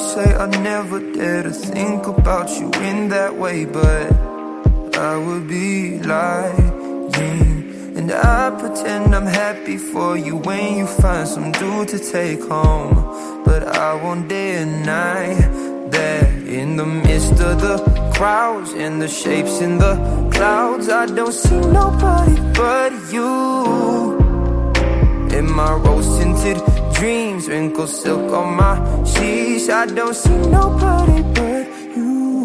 say I never dare to think about you in that way, but I would be lying. And I pretend I'm happy for you when you find some dude to take home. But I won't deny that in the midst of the crowds and the shapes in the clouds, I don't see nobody but you. In my rose-tinted dreams, wrinkled silk on my sheets, I don't see nobody but you.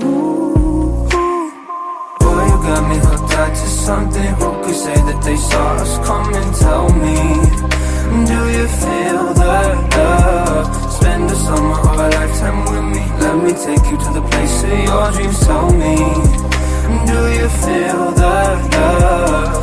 Boy, you got me hooked out to something. Who could say that they saw us coming? Tell me, do you feel the love? Spend the summer or a lifetime with me. Let me take you to the place of your dreams. Tell me, do you feel the love?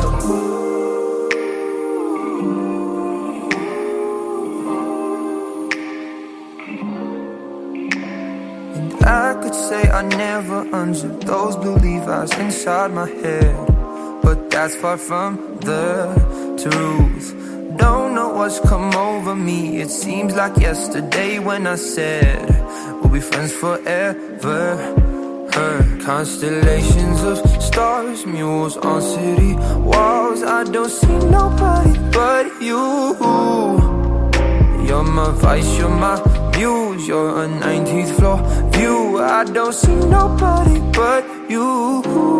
I could say I never unzipped those blue Levi's inside my head, but that's far from the truth. Don't know what's come over me. It seems like yesterday when I said we'll be friends forever. Constellations of stars, mules on city walls, I don't see nobody but you. You're my vice, you're my muse, you're a 19th floor view. I don't see nobody but you.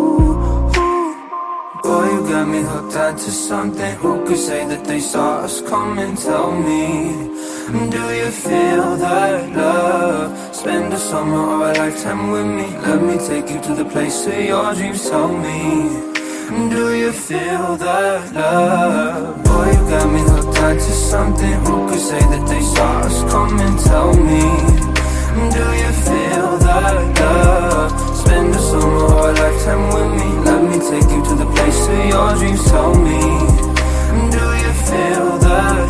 Boy, you got me hooked onto something. Who could say that they saw us coming? Tell me, do you feel that love? Spend a summer or a lifetime with me. Let me take you to the place of your dreams. Tell me, do you feel that love? Boy, you got me hooked onto something. Who could say that they saw us coming? Tell me, do you feel that love? Spend a summer or a lifetime with me. Let me take you to the place of your dreams. Tell me, do you feel that